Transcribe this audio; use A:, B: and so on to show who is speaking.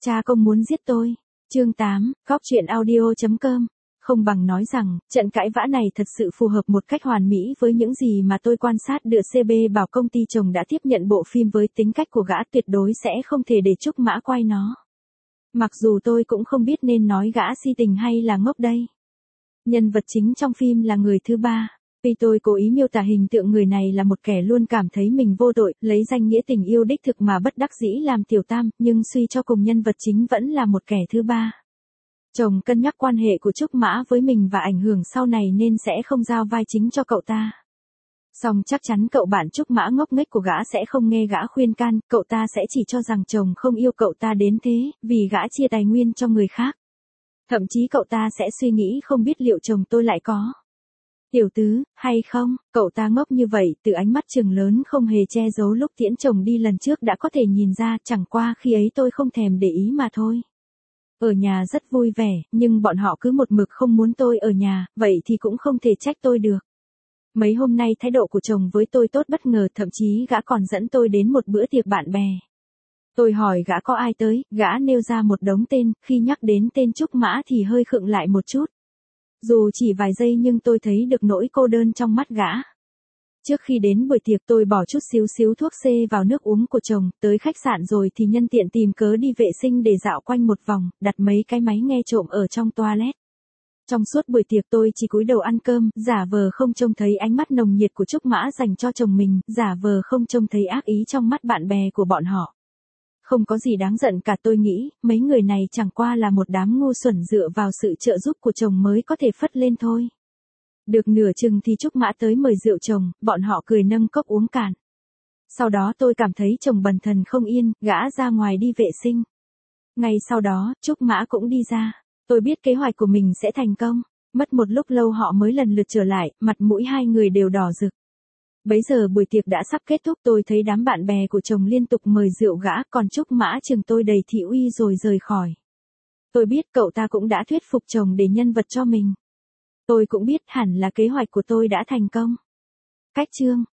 A: Cha công muốn giết tôi. Chương 8, Góc truyện audio.com. Không bằng nói rằng, trận cãi vã này thật sự phù hợp một cách hoàn mỹ với những gì mà tôi quan sát được. CB bảo công ty chồng đã tiếp nhận bộ phim với tính cách của gã tuyệt đối sẽ không thể để Trúc Mã quay nó. Mặc dù tôi cũng không biết nên nói gã si tình hay là ngốc đây. Nhân vật chính trong phim là người thứ ba. Vì tôi cố ý miêu tả hình tượng người này là một kẻ luôn cảm thấy mình vô tội, lấy danh nghĩa tình yêu đích thực mà bất đắc dĩ làm tiểu tam, nhưng suy cho cùng nhân vật chính vẫn là một kẻ thứ ba. Chồng cân nhắc quan hệ của Trúc Mã với mình và ảnh hưởng sau này nên sẽ không giao vai chính cho cậu ta. Song chắc chắn cậu bạn Trúc Mã ngốc nghếch của gã sẽ không nghe gã khuyên can, cậu ta sẽ chỉ cho rằng chồng không yêu cậu ta đến thế, vì gã chia tài nguyên cho người khác. Thậm chí cậu ta sẽ suy nghĩ không biết liệu chồng tôi lại có tiểu tứ, hay không. Cậu ta ngốc như vậy, từ ánh mắt trừng lớn không hề che giấu lúc tiễn chồng đi lần trước đã có thể nhìn ra, chẳng qua khi ấy tôi không thèm để ý mà thôi. Ở nhà rất vui vẻ, nhưng bọn họ cứ một mực không muốn tôi ở nhà, vậy thì cũng không thể trách tôi được. Mấy hôm nay thái độ của chồng với tôi tốt bất ngờ, thậm chí gã còn dẫn tôi đến một bữa tiệc bạn bè. Tôi hỏi gã có ai tới, gã nêu ra một đống tên, khi nhắc đến tên Trúc Mã thì hơi khựng lại một chút. Dù chỉ vài giây nhưng tôi thấy được nỗi cô đơn trong mắt gã. Trước khi đến buổi tiệc tôi bỏ chút xíu thuốc C vào nước uống của chồng, tới khách sạn rồi thì nhân tiện tìm cớ đi vệ sinh để dạo quanh một vòng, đặt mấy cái máy nghe trộm ở trong toilet. Trong suốt buổi tiệc tôi chỉ cúi đầu ăn cơm, giả vờ không trông thấy ánh mắt nồng nhiệt của Trúc Mã dành cho chồng mình, giả vờ không trông thấy ác ý trong mắt bạn bè của bọn họ. Không có gì đáng giận cả, tôi nghĩ, mấy người này chẳng qua là một đám ngu xuẩn dựa vào sự trợ giúp của chồng mới có thể phất lên thôi. Được nửa chừng thì Trúc Mã tới mời rượu chồng, bọn họ cười nâng cốc uống cạn. Sau đó tôi cảm thấy chồng bần thần không yên, gã ra ngoài đi vệ sinh. Ngay sau đó, Trúc Mã cũng đi ra. Tôi biết kế hoạch của mình sẽ thành công. Mất một lúc lâu họ mới lần lượt trở lại, mặt mũi hai người đều đỏ rực. Bấy giờ buổi tiệc đã sắp kết thúc, tôi thấy đám bạn bè của chồng liên tục mời rượu gã, còn Trúc Mã chừng tôi đầy thị uy rồi rời khỏi. Tôi biết cậu ta cũng đã thuyết phục chồng để nhân vật cho mình. Tôi cũng biết hẳn là kế hoạch của tôi đã thành công. Cách chương